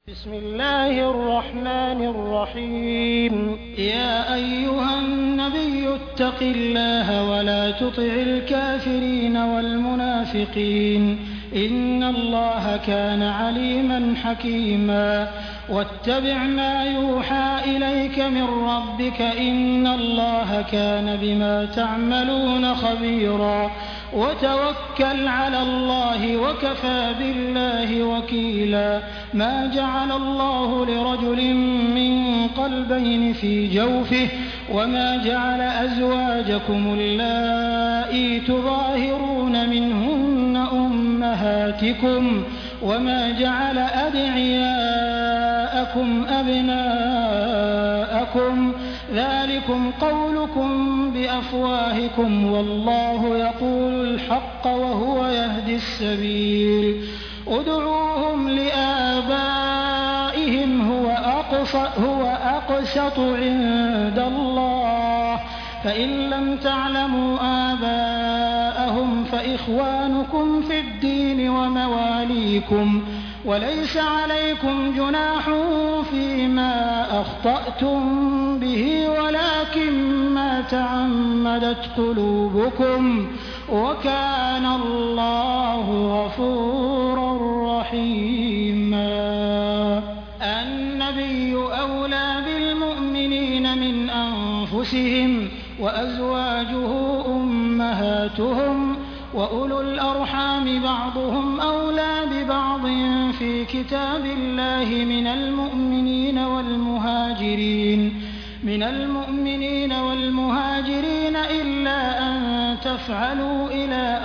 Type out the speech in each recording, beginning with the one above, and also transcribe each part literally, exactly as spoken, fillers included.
بسم الله الرحمن الرحيم يا أيها النبي اتق الله ولا تطع الكافرين والمنافقين إن الله كان عليما حكيما واتبع ما يوحى إليك من ربك إن الله كان بما تعملون خبيرا وتوكل على الله وكفى بالله وكيلا ما جعل الله لرجل من قلبين في جوفه وما جعل أزواجكم اللائي تظاهرون منهن أمهاتكم وما جعل أدعياءكم أبناءكم ذلكم قولكم بأفواهكم والله يقول الحق وهو يهدي السبيل ادعوهم لآبائهم هو أقسط, هو أقسط عند الله فإن لم تعلموا آباءهم فإخوانكم في الدين ومواليكم وليس عليكم جناح فيما أخطأتم به ولكن ما تعمدت قلوبكم وكان الله غفورا رحيما النبي أولى بالمؤمنين من أنفسهم وأزواجه أمهاتهم وأولو الأرحام بعضهم أولى ببعض في كتاب الله من المؤمنين والمهاجرين من المؤمنين والمهاجرين إلا أن تفعلوا إلى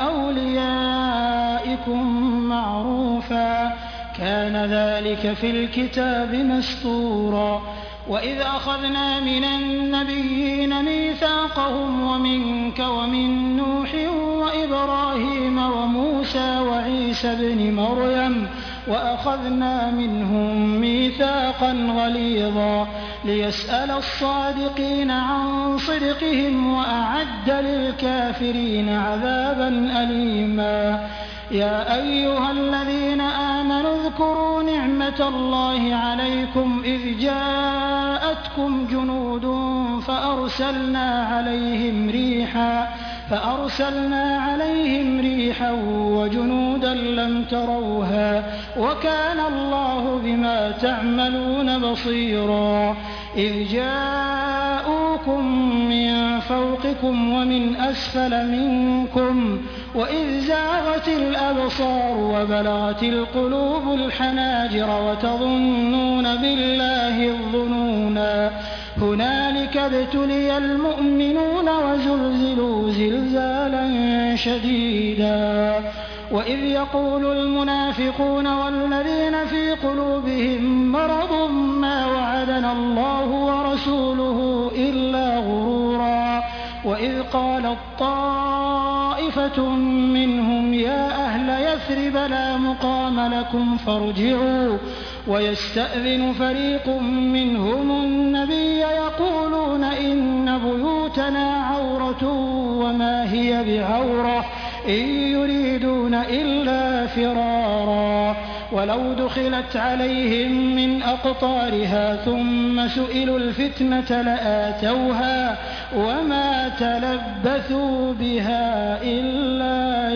أوليائكم معروفا كان ذلك في الكتاب مسطورا وإذ أخذنا من النبيين ميثاقهم ومنك ومن نوح وإبراهيم وموسى وعيسى ابن مريم وأخذنا منهم ميثاقا غليظا ليسأل الصادقين عن صدقهم وأعد للكافرين عذابا أليما يا أيها الذين آمنوا اذكروا نعمة الله عليكم إذ جاءتكم جنود فأرسلنا عليهم ريحا فأرسلنا عليهم ريحا وجنودا لم تروها وكان الله بما تعملون بصيرا إذ جاءوكم من فوقكم ومن أسفل منكم وإذ زاغت الأبصار وبلغت القلوب الحناجر وتظنون بالله الظنونا هنالك ابتلي المؤمنون وزلزلوا زلزالا شديدا وإذ يقول المنافقون والذين في قلوبهم مرض ما وعدنا الله ورسوله إلا غرورا وإذ قالت طائفة منهم يا أهل يثرب لا مقام لكم فارجعوا ويستأذن فريق منهم النبي يقولون إن بيوتنا عورة وما هي بعورة إن يريدون إلا فرارا ولو دخلت عليهم من أقطارها ثم سئلوا الفتنة لآتوها وما تلبثوا بها إلا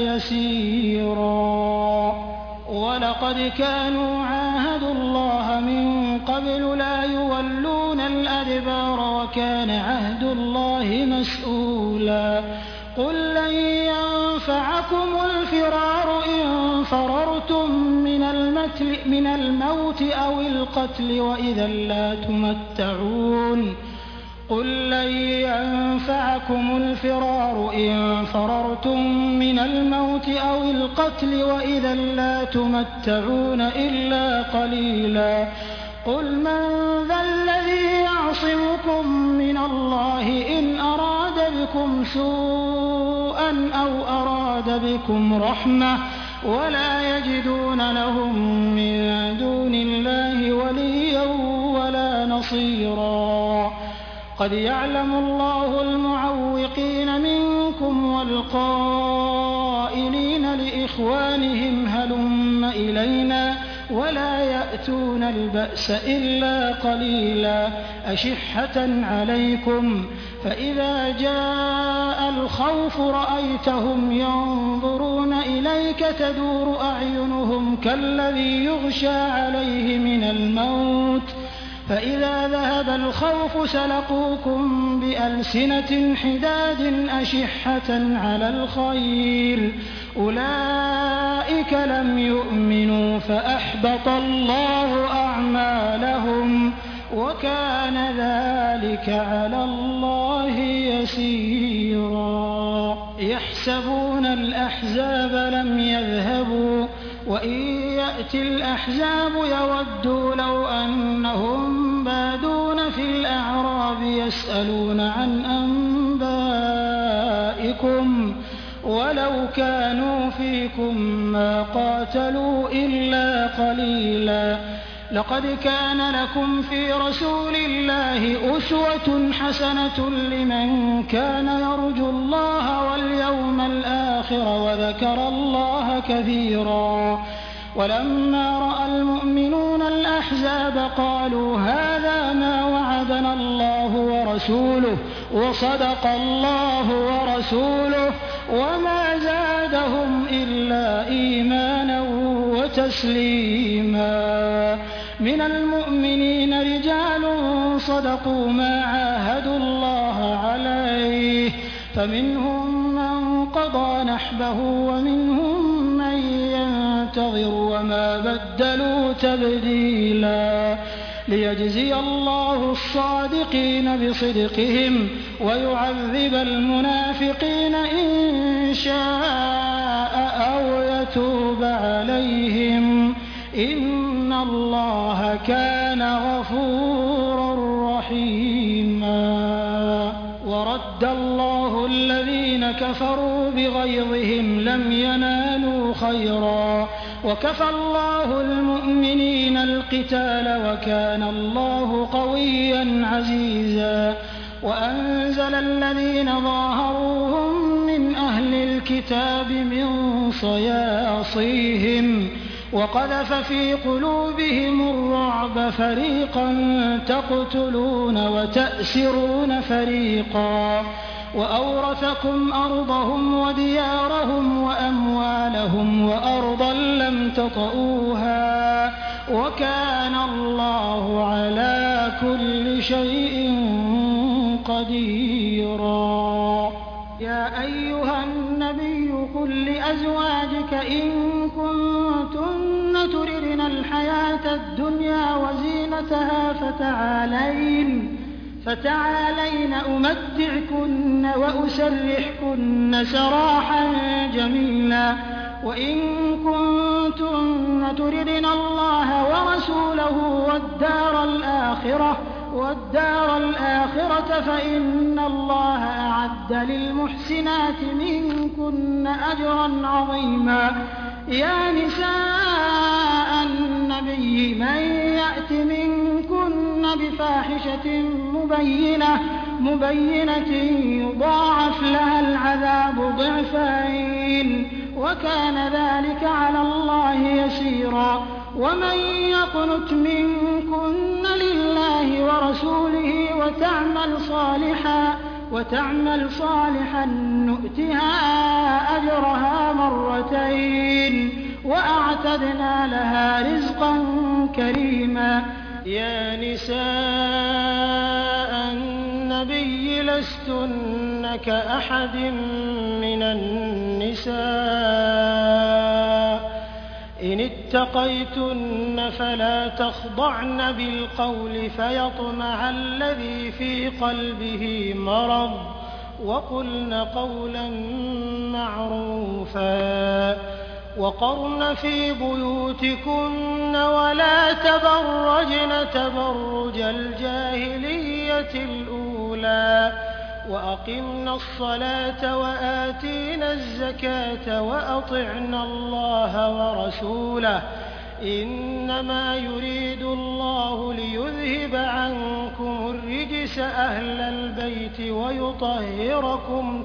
يسيرا ولقد كانوا عاهدوا الله من قبل لا يولون الأدبار وكان عهد الله مسؤولا قل لن ينفعكم الفرار إن فررتم من المتل من الموت أو القتل وإذا لا تمتعون قل لن ينفعكم الفرار إن فررتم من الموت أو القتل وإذا لا تمتعون إلا قليلا قل من ذا الذي يعصمكم من الله إن أراد بكم سوءا أو أراد بكم رحمة ولا يجدون لهم من دون الله وليا ولا نصيرا قد يعلم الله المعوقين منكم والقائلين لإخوانهم هلم إلينا ولا يأتون البأس إلا قليلا أشحة عليكم فإذا جاء الخوف رأيتهم ينظرون إليك تدور أعينهم كالذي يغشى عليه من الموت فإذا ذهب الخوف سلقوكم بألسنة حداد أشحة على الخير أولئك لم يؤمنوا فأحبط الله أعمالهم وكان ذلك على الله يسيرا يحسبون الأحزاب لم يذهبوا وإن يأتي الأحزاب يودوا لو أنهم بادون في الأعراب يسألون عن أنبائكم ولو كانوا فيكم ما قاتلوا إلا قليلا لقد كان لكم في رسول الله أسوة حسنة لمن كان يرجو الله واليوم الآخر وذكر الله كثيرا ولما رأى المؤمنون الأحزاب قالوا هذا ما وعدنا الله ورسوله وصدق الله ورسوله وما زادهم إلا إيمانا وتسليما من المؤمنين رجال صدقوا ما عاهدوا الله عليه فمنهم من قضى نحبه ومنهم من ينتظر وما بدلوا تبديلا ليجزي الله الصادقين بصدقهم ويعذب المنافقين إن شاء أو يتوب عليهم إن الله كان غفورا رحيما ورد الله الذين كفروا بغيظهم لم ينالوا خيرا وكفى الله المؤمنين القتال وكان الله قويا عزيزا وأنزل الذين ظاهروهم من أهل الكتاب من صياصيهم وقذف في قلوبهم الرعب فريقا تقتلون وتأسرون فريقا وأورثكم أرضهم وديارهم وأموالهم وأرضا لم تطئوها وكان الله على كل شيء قديرا يا أيها النبي قل لأزواجك إن كنتن تردن الحياة الدنيا وزينتها فتعالين فتعالين أمتعكن وأسرحكن سراحا جميلا وإن كنتن تردن الله ورسوله والدار الآخرة والدار الآخرة فإن الله أعد للمحسنات منكن أجرا عظيما يا نساء النبي من يأت منكن بفاحشة مبينة مبينة يضاعف لها العذاب ضعفين وكان ذلك على الله يسيرا ومن يقنت منكن لله ورسوله وتعمل صالحا وتعمل صالحا نؤتها أجرها مرتين وأعتدنا لها رزقا كريما يا نساء النبي لستن كأحد من النساء إن اتقيتن فلا تخضعن بالقول فيطمع الذي في قلبه مرض وقلن قولا معروفا وقرن في بيوتكن ولا تبرجن تبرج الجاهلية الأولى وأقمنا الصلاة وآتينا الزكاة وأطعنا الله ورسوله إنما يريد الله ليذهب عنكم الرجس أهل البيت ويطهركم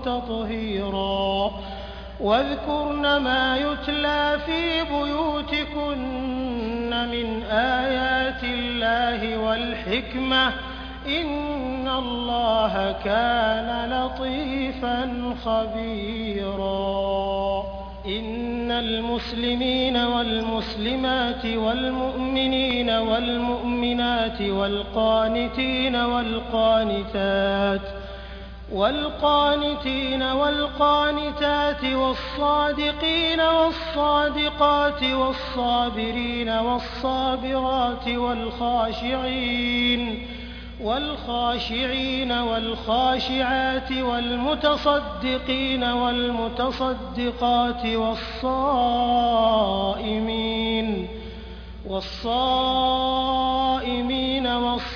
تطهيرا واذكرن ما يتلى في بيوتكن من آيات الله والحكمة إن الله كان لطيفا خبيرا إن المسلمين والمسلمات والمؤمنين والمؤمنات والقانتين والقانتات والقانتين والقانتات والصادقين والصادقات والصابرين والصابرات والخاشعين والخاشعين والخاشعات والمتصدقين والمتصدقات والصائمين والصائمين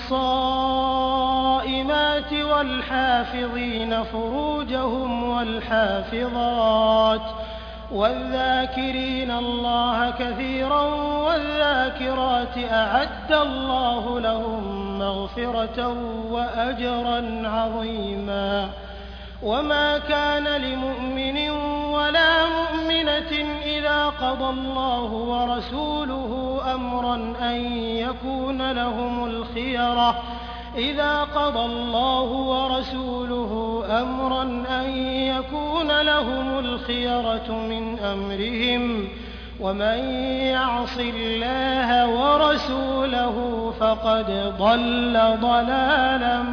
والصائمات والحافظين فروجهم والحافظات والذاكرين الله كثيرا والذاكرات أعد الله لهم مغفرة وأجرا عظيما وما كان لمؤمن ولا مؤمنة إذا قضى الله ورسوله أمرا أن يكون لهم الخيرة إذا قضى الله ورسوله أمرا أن يكون لهم الخيرة من أمرهم ومن يعص الله ورسوله فقد ضل ضلالا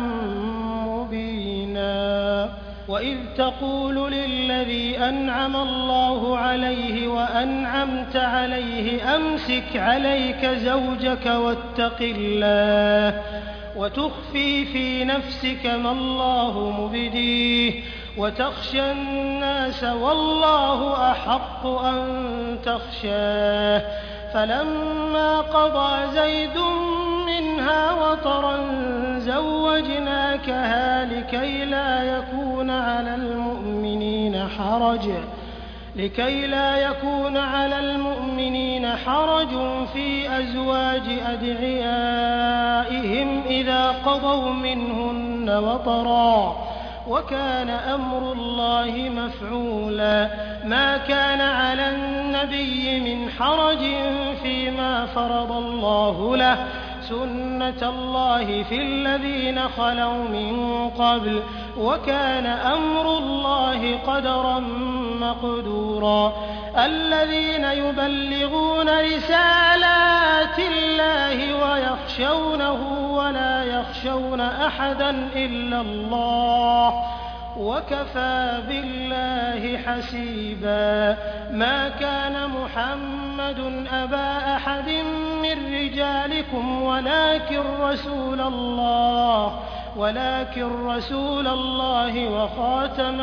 مبينا وإذ تقول للذي أنعم الله عليه وأنعمت عليه أمسك عليك زوجك واتق الله وتخفي في نفسك ما الله مبديه وتخشى الناس والله أحق أن تخشاه فلما قضى زيد منها وطرا زوجناكها لكي لا يكون على المؤمنين حرج لكي لا يكون على المؤمنين حرج في أزواج أدعيائهم إذا قضوا منهن وطرا وكان أمر الله مفعولا ما كان على النبي من حرج فيما فرض الله له سنة الله في الذين خلوا من قبل وكان أمر الله قدرا مقدورا الذين يبلغون رسالات الله ويخشونه ولا يخشون أحدا إلا الله وكفى بالله حسيبا ما كان محمد أبا أحد من رجالكم ولكن رسول الله ولكن رسول الله وخاتم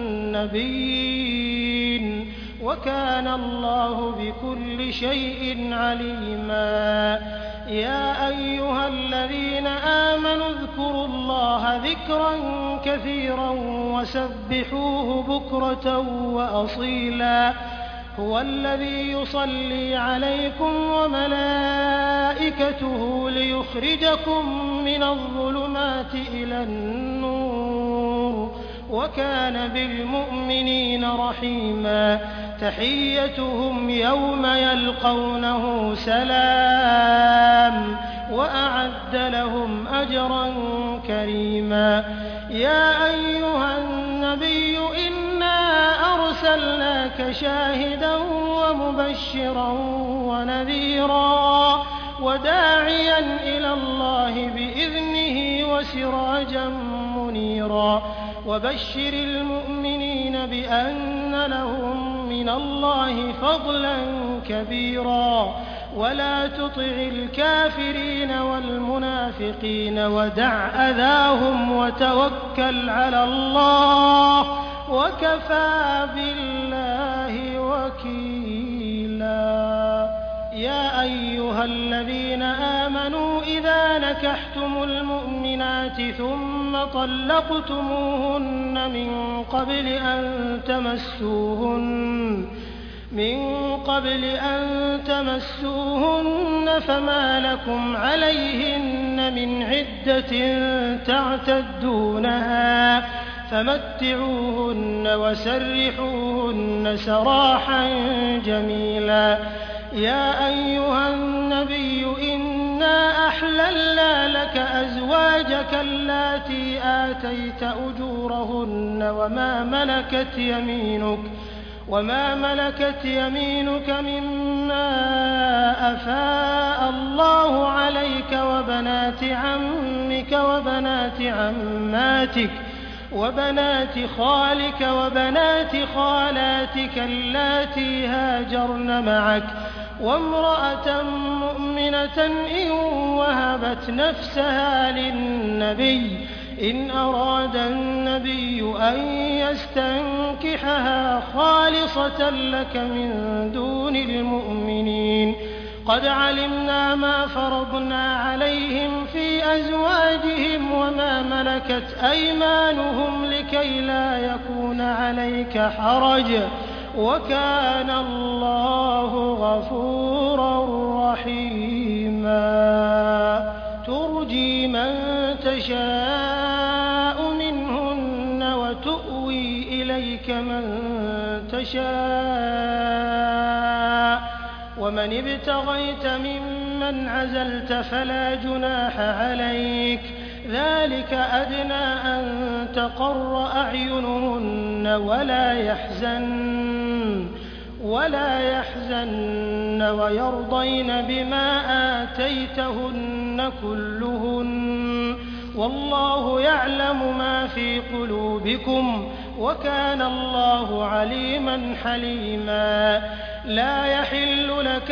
النبيين وكان الله بكل شيء عليما يا أيها الذين آمنوا اذكروا الله ذكرا كثيرا وسبحوه بكرة وأصيلا هو الذي يصلي عليكم وملائكته ليخرجكم من الظلمات إلى النور وكان بالمؤمنين رحيما تحيتهم يوم يلقونه سلام وأعد لهم أجرا كريما يا أيها النبي إنا أرسلناك شاهدا ومبشرا ونذيرا وداعيا إلى الله بإذنه وسراجا منيرا وبشر المؤمنين بأن لهم من الله فضلا كبيرا ولا تطع الكافرين والمنافقين ودع أذاهم وتوكل على الله وكفى بالله وكيلا يا أيها الذين آمنوا إذا نكحتم المؤمنات ثم طلقتموهن من قبل أن تمسوهن من قبل أن تمسوهن فما لكم عليهن من عدة تعتدونها فمتعوهن وسرحوهن سراحا جميلا يا أيها النبي إنا أحللنا لك أزواجك اللاتي آتيت أجورهن وما ملكت يمينك وما ملكت يمينك مما أفاء الله عليك وبنات عمك وبنات عماتك وبنات خالك وبنات خالاتك اللاتي هاجرن معك وامرأة مؤمنة إن وهبت نفسها للنبي إن أراد النبي أن يستنكحها خالصة لك من دون المؤمنين قد علمنا ما فرضنا عليهم في أزواجهم وما ملكت أيمانهم لكي لا يكون عليك حرج وكان الله غفورا رحيما ترجي من تشاء منهن وتؤوي إليك من تشاء ومن ابتغيت ممن عزلت فلا جناح عليك ذلك أدنى أن تقر أعينهن ولا يحزن ولا يحزن ويرضين بما آتيتهن كلهن والله يعلم ما في قلوبكم وكان الله عليما حليما لا يحل لك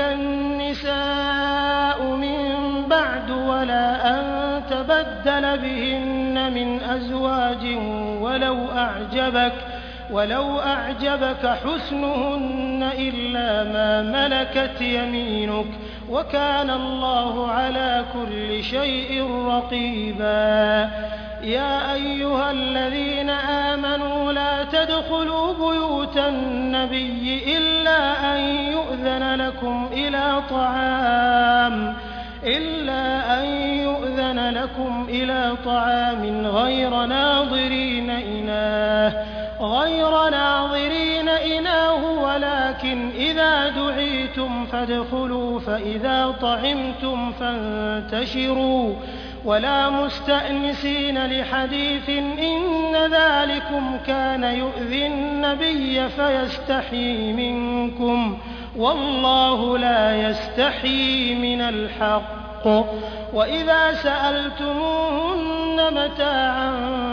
النساء من بعد ولا أن تبدل بهن من أزواج ولو أعجبك ولو أعجبك حسنهن إلا ما ملكت يمينك وكان الله على كل شيء رقيبا يا أيها الذين آمنوا لا تدخلوا بيوت النبي إلا أن يؤذن لكم إلى طعام إلا أن يؤذن لكم إلى طعام غير ناظرين إناه غير ناظرين إناه ولكن إذا دعيتم فادخلوا فإذا طعمتم فانتشروا ولا مستأنسين لحديث إن ذلكم كان يؤذي النبي فيستحيي منكم والله لا يستحيي من الحق وإذا سألتموهن متاعا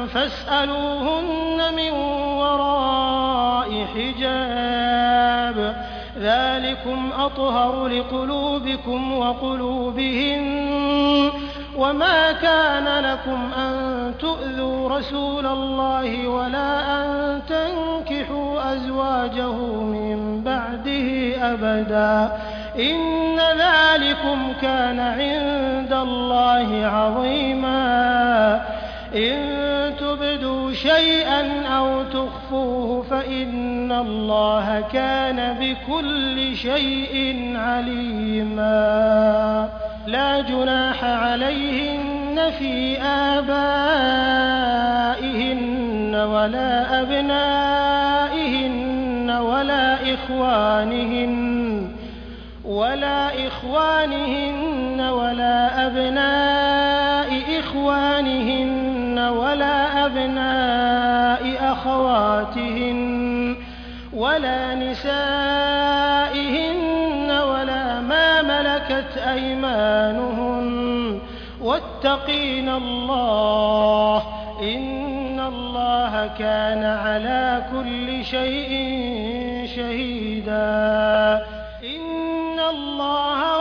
فاسألوهن من وراء حجاب ذلكم أطهر لقلوبكم وقلوبهن وما كان لكم أن تؤذوا رسول الله ولا أن تنكحوا أزواجه من بعده أبدا إن ذلكم كان عند الله عظيما إن تبدوا شيئا أو تخفوه فإن الله كان بكل شيء عليما لا جناح عليهن في آبائهن ولا أبنائهن ولا إخوانهن ولا إخوانهن ولا أبناء إخوانهن ولا أبناء أخواتهن ولا نسائهن ولا ما ملكت أيمانهن واتقين الله إن الله كان على كل شيء شهيدا إن الله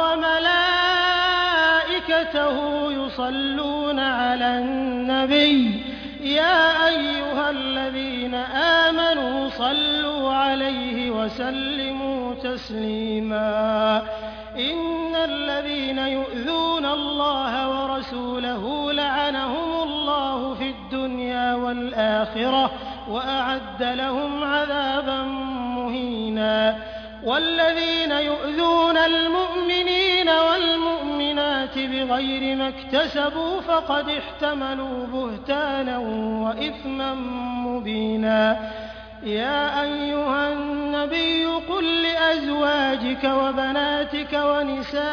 وملائكته يصلون على النبي يا أيها الذين آمنوا صلوا عليه وسلموا تسليما إن الذين يؤذون الله ورسوله لعنهم الله في الدنيا والآخرة وأعد لهم عذابا مهينا والذين يؤذون المؤمنين والمؤمنات بغير ما اكتسبوا فقد احتملوا بهتانا وإثما مبينا يا أيها النبي قل لأزواجك وبناتك ونساء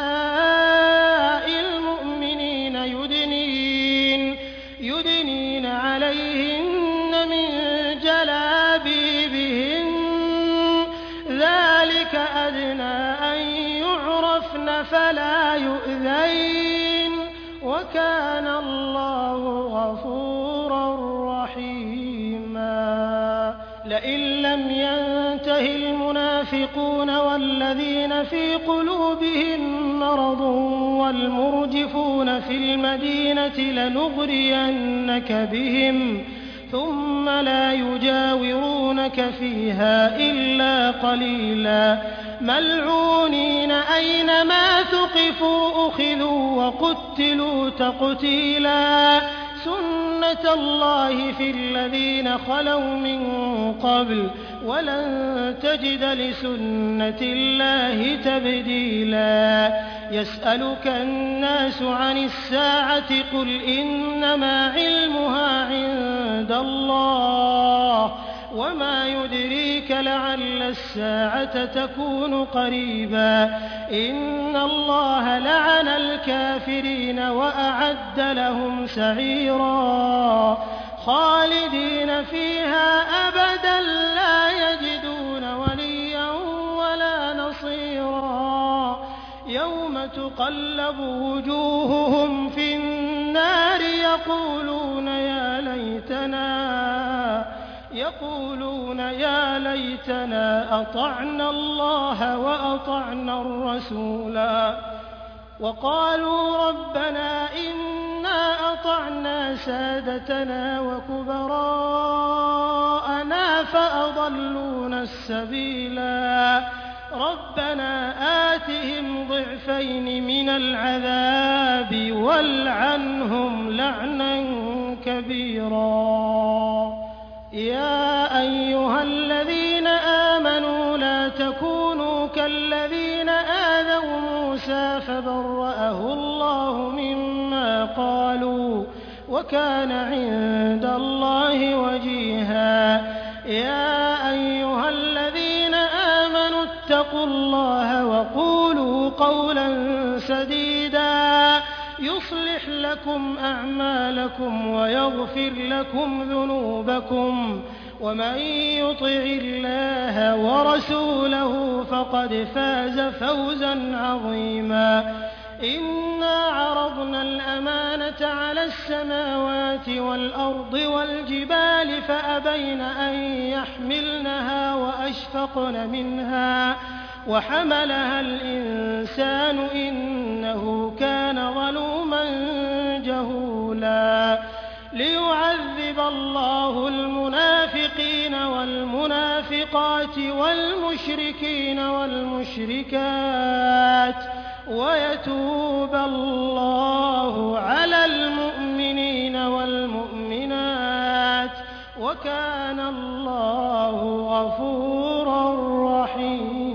المؤمنين يدنين, يدنين عليهن من جلابيبهن ذلك أدنى أن يعرفن فلا يؤذين وكان الله غفورا رحيما. لئن لم ينته المنافقون والذين في قلوبهم مرض والمرجفون في المدينة لنغرينك بهم ثم لا يجاورونك فيها إلا قليلا ملعونين أينما ثقفوا أخذوا وقتلوا تقتيلا سنة الله في الذين خلوا من قبل ولن تجد لسنة الله تبديلا. يسألك الناس عن الساعة قل إنما علمها عند الله وما يدريك لعل الساعة تكون قريبا. إن الله لعن الكافرين وأعد لهم سعيرا خالدين فيها أبدا لا يجدون وليا ولا نصيرا. يوم تقلب وجوههم في النار يقولون يا ليتنا يقولون يا ليتنا أطعنا الله وأطعنا الرسولا وقالوا ربنا إنا أطعنا سادتنا وكبراءنا فأضلونا السبيلا ربنا آتهم ضعفين من العذاب والعنهم لعنا كبيرا. يا أيها الذين آمنوا لا تكونوا كالذين آذوا موسى فبرأه الله مما قالوا وكان عند الله وجيها. يا أيها الذين آمنوا اتقوا الله وقولوا قولا سديدا يصلح لكم أعمالكم ويغفر لكم ذنوبكم ومن يطع الله ورسوله فقد فاز فوزا عظيما. إنا عرضنا الأمانة على السماوات والأرض والجبال فأبين أن يحملنها وأشفقن منها وحملها الإنسان إنه كان ظلوما جهولا. ليعذب الله المنافقين والمنافقات والمشركين والمشركات ويتوب الله على المؤمنين والمؤمنات وكان الله غفورا رحيما.